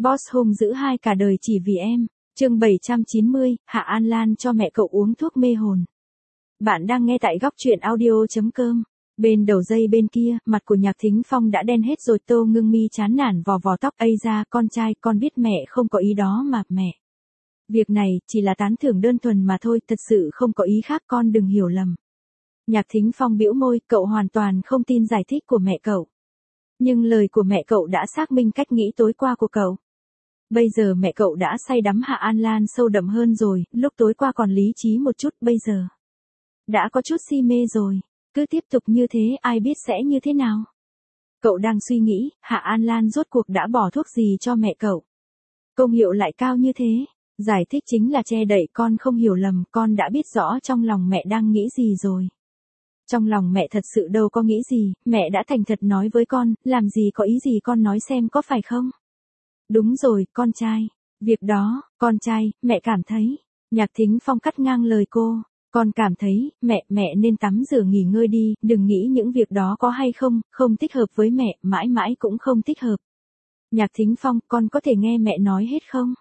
Boss hung dữ hai cả đời chỉ vì em. Chương 790, Hạ An Lan cho mẹ cậu uống thuốc mê hồn. Bạn đang nghe tại góc truyện audio.com. Bên đầu dây bên kia, mặt của Nhạc Thính Phong đã đen hết rồi. Tô Ngưng Mi chán nản vò vò tóc. Ây da, con trai, con biết mẹ không có ý đó mà, mẹ. Việc này, chỉ là tán thưởng đơn thuần mà thôi, thật sự không có ý khác, con đừng hiểu lầm. Nhạc Thính Phong bĩu môi, cậu hoàn toàn không tin giải thích của mẹ cậu. Nhưng lời của mẹ cậu đã xác minh cách nghĩ tối qua của cậu. Bây giờ mẹ cậu đã say đắm Hạ An Lan sâu đậm hơn rồi, lúc tối qua còn lý trí một chút, bây giờ đã có chút si mê rồi. Cứ tiếp tục như thế ai biết sẽ như thế nào. Cậu đang suy nghĩ, Hạ An Lan rốt cuộc đã bỏ thuốc gì cho mẹ cậu. Công hiệu lại cao như thế. Giải thích chính là che đậy, con không hiểu lầm, con đã biết rõ trong lòng mẹ đang nghĩ gì rồi. Trong lòng mẹ thật sự đâu có nghĩ gì, mẹ đã thành thật nói với con, làm gì có ý gì con nói xem có phải không? Đúng rồi, con trai. Việc đó, con trai, mẹ cảm thấy. Nhạc Thính Phong cắt ngang lời cô. Con cảm thấy, mẹ nên tắm rửa nghỉ ngơi đi, đừng nghĩ những việc đó có hay không, không thích hợp với mẹ, mãi mãi cũng không thích hợp. Nhạc Thính Phong, con có thể nghe mẹ nói hết không?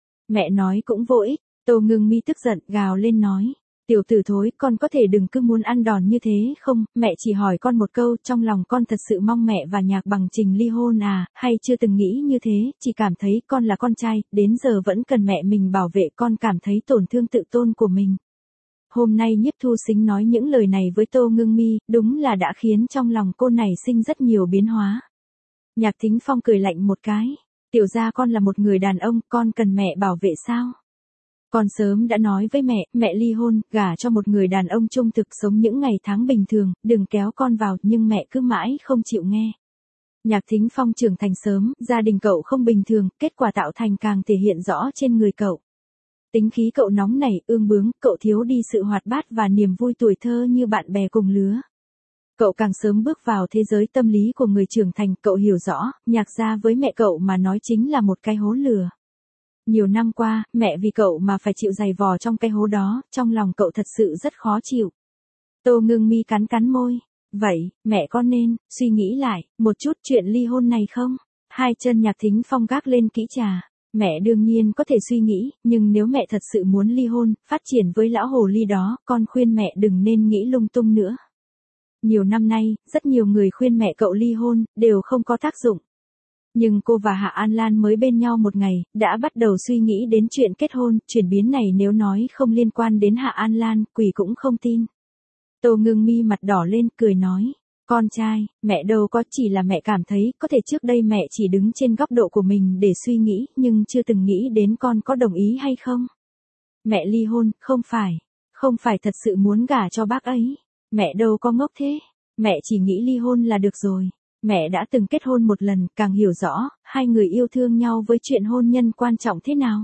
Mẹ nói cũng vô ích. Tô Ngưng Mi tức giận, gào lên nói. Tiểu tử thối, con có thể đừng cứ muốn ăn đòn như thế không, mẹ chỉ hỏi con một câu, trong lòng con thật sự mong mẹ và Nhạc Bằng Trình ly hôn à, hay chưa từng nghĩ như thế, chỉ cảm thấy con là con trai, đến giờ vẫn cần mẹ mình bảo vệ, con cảm thấy tổn thương tự tôn của mình. Hôm nay Nhiếp Thu Sính nói những lời này với Tô Ngưng Mi, đúng là đã khiến trong lòng cô này sinh rất nhiều biến hóa. Nhạc Thính Phong cười lạnh một cái, tiểu gia con là một người đàn ông, con cần mẹ bảo vệ sao? Con sớm đã nói với mẹ ly hôn, gả cho một người đàn ông trung thực sống những ngày tháng bình thường, đừng kéo con vào, nhưng mẹ cứ mãi không chịu nghe. Nhạc Thính Phong trưởng thành sớm, gia đình cậu không bình thường, kết quả tạo thành càng thể hiện rõ trên người cậu. Tính khí cậu nóng nảy, ương bướng, cậu thiếu đi sự hoạt bát và niềm vui tuổi thơ như bạn bè cùng lứa. Cậu càng sớm bước vào thế giới tâm lý của người trưởng thành, cậu hiểu rõ, Nhạc gia với mẹ cậu mà nói chính là một cái hố lửa. Nhiều năm qua, mẹ vì cậu mà phải chịu giày vò trong cái hố đó, trong lòng cậu thật sự rất khó chịu. Tô Ngưng Mi cắn môi. Vậy, mẹ có nên suy nghĩ lại một chút chuyện ly hôn này không? Hai chân Nhạc Thính Phong gác lên kỹ trà. Mẹ đương nhiên có thể suy nghĩ, nhưng nếu mẹ thật sự muốn ly hôn, phát triển với lão hồ ly đó, con khuyên mẹ đừng nên nghĩ lung tung nữa. Nhiều năm nay, rất nhiều người khuyên mẹ cậu ly hôn, đều không có tác dụng. Nhưng cô và Hạ An Lan mới bên nhau một ngày, đã bắt đầu suy nghĩ đến chuyện kết hôn, chuyển biến này nếu nói không liên quan đến Hạ An Lan, quỷ cũng không tin. Tô Ngưng Mi mặt đỏ lên, cười nói, con trai, mẹ đâu có, chỉ là mẹ cảm thấy, có thể trước đây mẹ chỉ đứng trên góc độ của mình để suy nghĩ, nhưng chưa từng nghĩ đến con có đồng ý hay không. Mẹ ly hôn, không phải thật sự muốn gả cho bác ấy. Mẹ đâu có ngốc thế, mẹ chỉ nghĩ ly hôn là được rồi. Mẹ đã từng kết hôn một lần, càng hiểu rõ, hai người yêu thương nhau với chuyện hôn nhân quan trọng thế nào.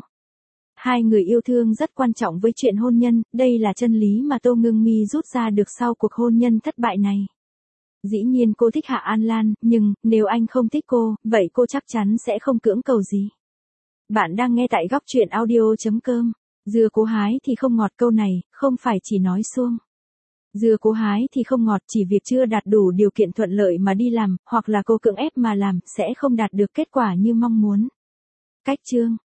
Hai người yêu thương rất quan trọng với chuyện hôn nhân, đây là chân lý mà Tô Ngưng Mi rút ra được sau cuộc hôn nhân thất bại này. Dĩ nhiên cô thích Hạ An Lan, nhưng, nếu anh không thích cô, vậy cô chắc chắn sẽ không cưỡng cầu gì. Bạn đang nghe tại góc truyện audio.com. Dưa cố hái thì không ngọt, câu này, không phải chỉ nói suông. Dưa cố hái thì không ngọt, chỉ việc chưa đạt đủ điều kiện thuận lợi mà đi làm, hoặc là cô cưỡng ép mà làm, sẽ không đạt được kết quả như mong muốn. Cách chương.